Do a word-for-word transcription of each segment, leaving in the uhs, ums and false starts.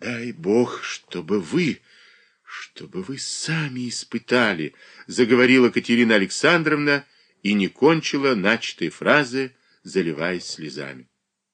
Дай Бог, чтобы вы, чтобы вы сами испытали, заговорила Катерина Александровна и не кончила начатой фразы, заливаясь слезами.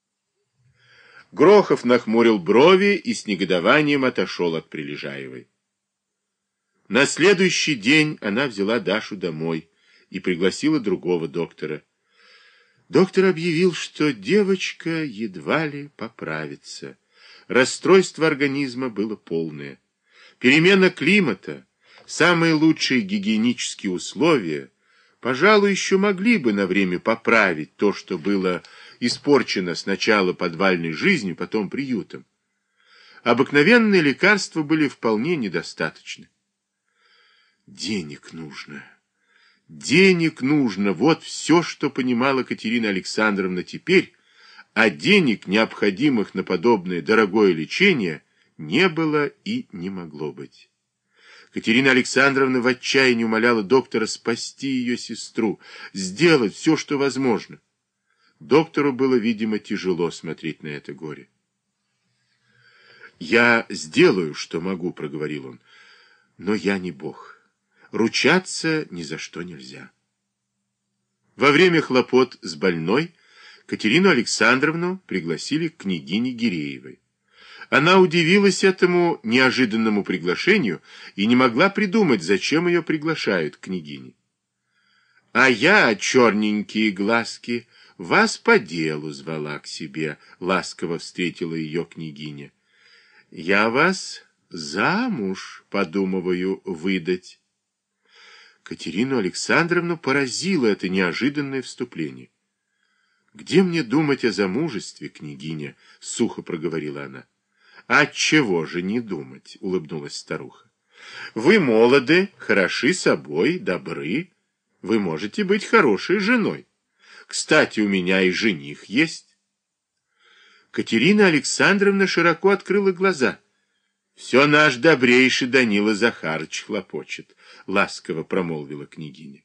Грохов нахмурил брови и с негодованием отошел от Прилежаевой. На следующий день она взяла Дашу домой и пригласила другого доктора. Доктор объявил, что девочка едва ли поправится. Расстройство организма было полное. Перемена климата, самые лучшие гигиенические условия, пожалуй, еще могли бы на время поправить то, что было испорчено сначала подвальной жизнью, потом приютом. Обыкновенные лекарства были вполне недостаточны. Денег нужно. Денег нужно. Вот все, что понимала Катерина Александровна теперь, а денег, необходимых на подобное дорогое лечение, не было и не могло быть. Катерина Александровна в отчаянии умоляла доктора спасти ее сестру, сделать все, что возможно. Доктору было, видимо, тяжело смотреть на это горе. «Я сделаю, что могу», — проговорил он, — «но я не Бог. Ручаться ни за что нельзя». Во время хлопот с больной Катерину Александровну пригласили к княгине Гиреевой. Она удивилась этому неожиданному приглашению и не могла придумать, зачем ее приглашают к княгине. «А я, черненькие глазки, вас по делу звала к себе», — ласково встретила ее княгиня. «Я вас замуж подумываю выдать». Катерину Александровну поразило это неожиданное вступление. «Где мне думать о замужестве, княгиня?» — сухо проговорила она. «Отчего же не думать?» — улыбнулась старуха. «Вы молоды, хороши собой, добры. Вы можете быть хорошей женой. Кстати, у меня и жених есть». Катерина Александровна широко открыла глаза. «Все наш добрейший Данила Захарыч хлопочет», — ласково промолвила княгиня.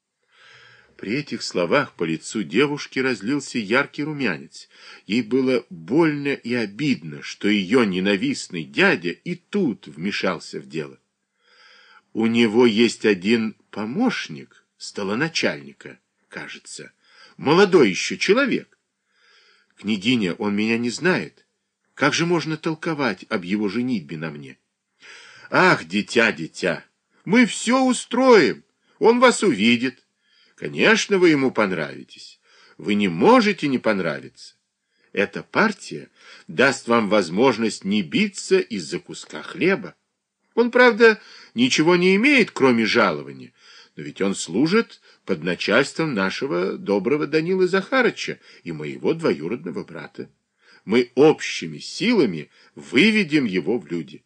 При этих словах по лицу девушки разлился яркий румянец. Ей было больно и обидно, что ее ненавистный дядя и тут вмешался в дело. У него есть один помощник, столоначальника, кажется, молодой еще человек. Княгиня, он меня не знает. Как же можно толковать об его женитьбе на мне? Ах, дитя, дитя, мы все устроим. Он вас увидит. Конечно, вы ему понравитесь. Вы не можете не понравиться. Эта партия даст вам возможность не биться из-за куска хлеба. Он, правда, ничего не имеет, кроме жалования, но ведь он служит под начальством нашего доброго Данилы Захарыча и моего двоюродного брата. Мы общими силами выведем его в люди.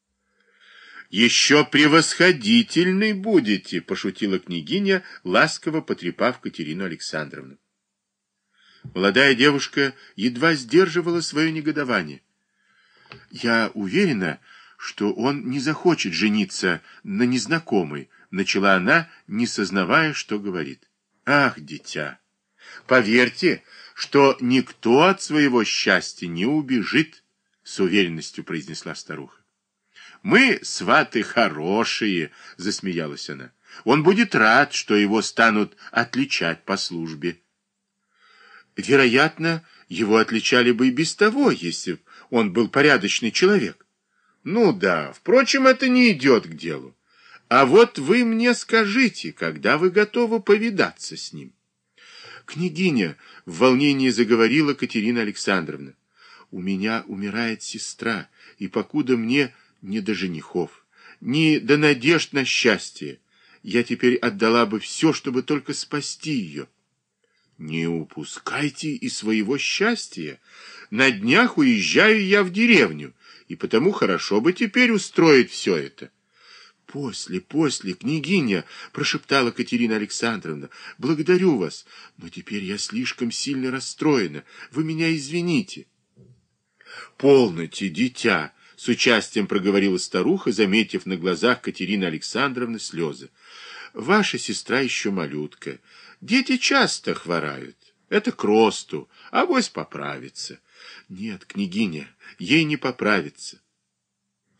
«Еще превосходительной будете», — пошутила княгиня, ласково потрепав Катерину Александровну. Молодая девушка едва сдерживала свое негодование. «Я уверена, что он не захочет жениться на незнакомой», — начала она, не сознавая, что говорит. «Ах, дитя, поверьте, что никто от своего счастья не убежит», — с уверенностью произнесла старуха. «Мы сваты хорошие», — засмеялась она. «Он будет рад, что его станут отличать по службе». «Вероятно, его отличали бы и без того, если бы он был порядочный человек». «Ну да, впрочем, это не идет к делу. А вот вы мне скажите, когда вы готовы повидаться с ним?» «Княгиня», — в волнении заговорила Катерина Александровна, — «у меня умирает сестра, и покуда мне не до женихов, не до надежд на счастье, я теперь отдала бы все, чтобы только спасти ее». «Не упускайте и своего счастья. На днях уезжаю я в деревню, и потому хорошо бы теперь устроить все это». «После, после, княгиня», — прошептала Катерина Александровна, — «благодарю вас, но теперь я слишком сильно расстроена. Вы меня извините». «Полноте, дитя», — с участием проговорила старуха, заметив на глазах Катерины Александровны слезы. «Ваша сестра еще малютка. Дети часто хворают. Это к росту, авось поправится». «Нет, княгиня, ей не поправится.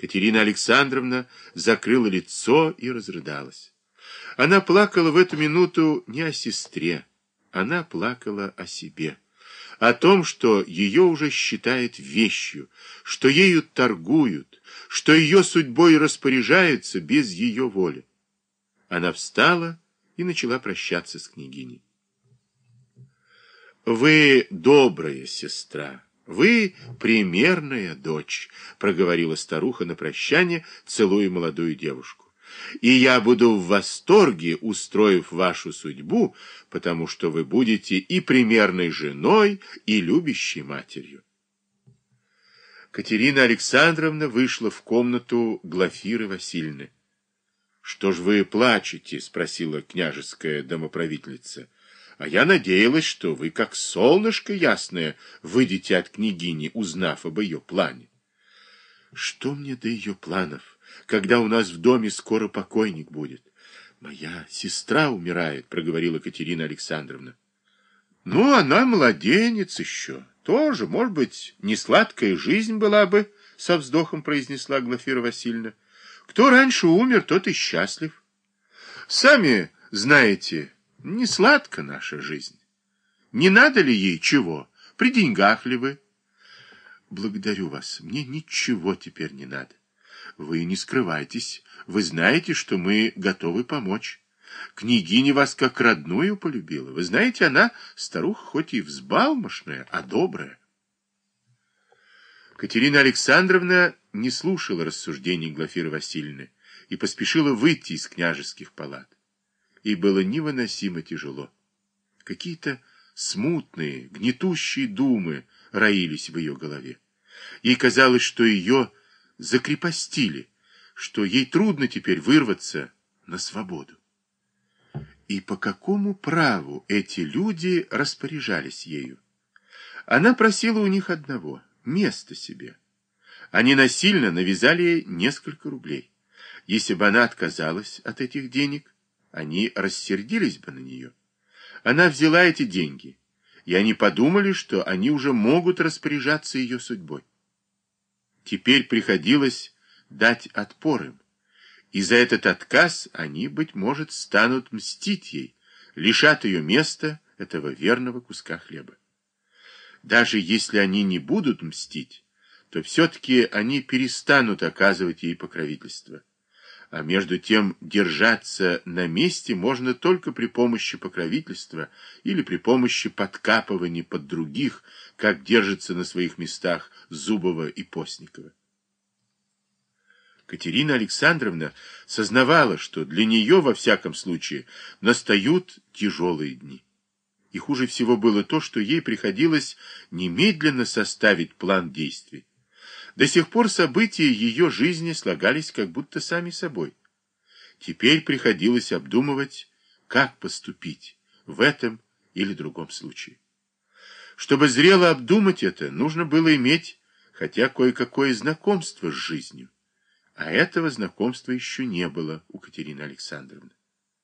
Катерина Александровна закрыла лицо и разрыдалась. Она плакала в эту минуту не о сестре, она плакала о себе, о том, что ее уже считают вещью, что ею торгуют, что ее судьбой распоряжаются без ее воли. Она встала и начала прощаться с княгиней. «Вы добрая сестра, вы примерная дочь», — проговорила старуха на прощание, целуя молодую девушку. «И я буду в восторге, устроив вашу судьбу, потому что вы будете и примерной женой, и любящей матерью». Катерина Александровна вышла в комнату Глафиры Васильевны. «Что ж вы плачете?» — спросила княжеская домоправительница. «А я надеялась, что вы, как солнышко ясное, выйдете от княгини, узнав об ее плане». «Что мне до ее планов, когда у нас в доме скоро покойник будет? Моя сестра умирает», — проговорила Катерина Александровна. «Ну, она младенец еще. Тоже, может быть, не сладкая жизнь была бы», — со вздохом произнесла Глафира Васильевна. «Кто раньше умер, тот и счастлив. Сами знаете, не сладка наша жизнь. Не надо ли ей чего? При деньгах ли вы?» «Благодарю вас. Мне ничего теперь не надо. Вы не скрывайтесь. Вы знаете, что мы готовы помочь. Княгиня вас как родную полюбила. Вы знаете, она старуха хоть и взбалмошная, а добрая». Катерина Александровна не слушала рассуждений Глафиры Васильевны и поспешила выйти из княжеских палат. Ей было невыносимо тяжело. Какие-то смутные, гнетущие думы роились в ее голове. Ей казалось, что ее закрепостили, что ей трудно теперь вырваться на свободу. И по какому праву эти люди распоряжались ею? Она просила у них одного — место себе. Они насильно навязали ей несколько рублей. Если бы она отказалась от этих денег, они рассердились бы на нее. Она взяла эти деньги, и они подумали, что они уже могут распоряжаться ее судьбой. Теперь приходилось дать отпор им, и за этот отказ они, быть может, станут мстить ей, лишат ее места, этого верного куска хлеба. Даже если они не будут мстить, то все-таки они перестанут оказывать ей покровительство. А между тем держаться на месте можно только при помощи покровительства или при помощи подкапывания под других, как держатся на своих местах Зубова и Постникова. Катерина Александровна сознавала, что для нее, во всяком случае, настают тяжелые дни. И хуже всего было то, что ей приходилось немедленно составить план действий. До сих пор события ее жизни слагались как будто сами собой. Теперь приходилось обдумывать, как поступить в этом или другом случае. Чтобы зрело обдумать это, нужно было иметь хотя кое-какое знакомство с жизнью. А этого знакомства еще не было у Катерины Александровны.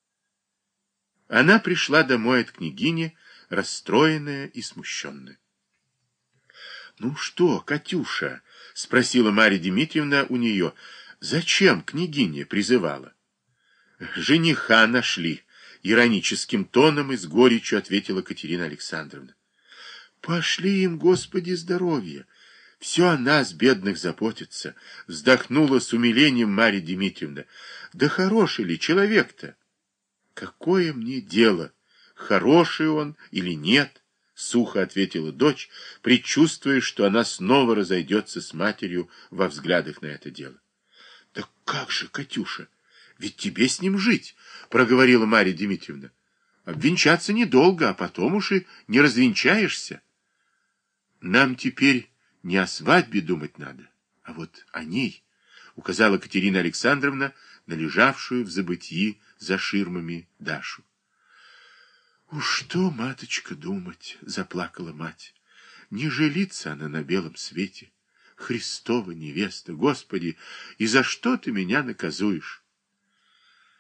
Она пришла домой от княгини, расстроенная и смущенная. «Ну что, Катюша?» — спросила Марья Дмитриевна у нее. «Зачем княгиня призывала?» «Жениха нашли», — ироническим тоном и с горечью ответила Катерина Александровна. «Пошли им, Господи, здоровья! Все о нас, бедных, заботится», — вздохнула с умилением Марья Дмитриевна. «Да хороший ли человек-то?» «Какое мне дело, хороший он или нет?» — сухо ответила дочь, предчувствуя, что она снова разойдется с матерью во взглядах на это дело. — Да как же, Катюша, ведь тебе с ним жить, — проговорила Марья Дмитриевна. — Обвенчаться недолго, а потом уж и не развенчаешься. — Нам теперь не о свадьбе думать надо, а вот о ней, — указала Катерина Александровна на лежавшую в забытии за ширмами Дашу. «Уж что, маточка, думать?» — заплакала мать. «Не жилится она на белом свете. Христова невеста, Господи, и за что ты меня наказуешь?»